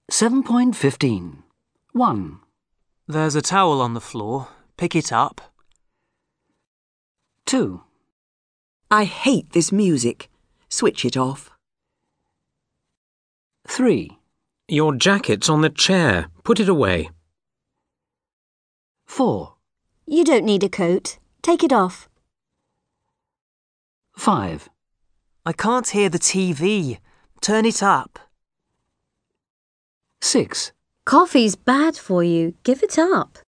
7.15. 1, There's a towel on the floor. Pick it up. 2, I hate this music. Switch it off. 3, Your jacket's on the chair. Put it away. 4, You don't need a coat. Take it off. 5, I can't hear the TV. Turn it up. 6, Coffee's bad for you. Give it up.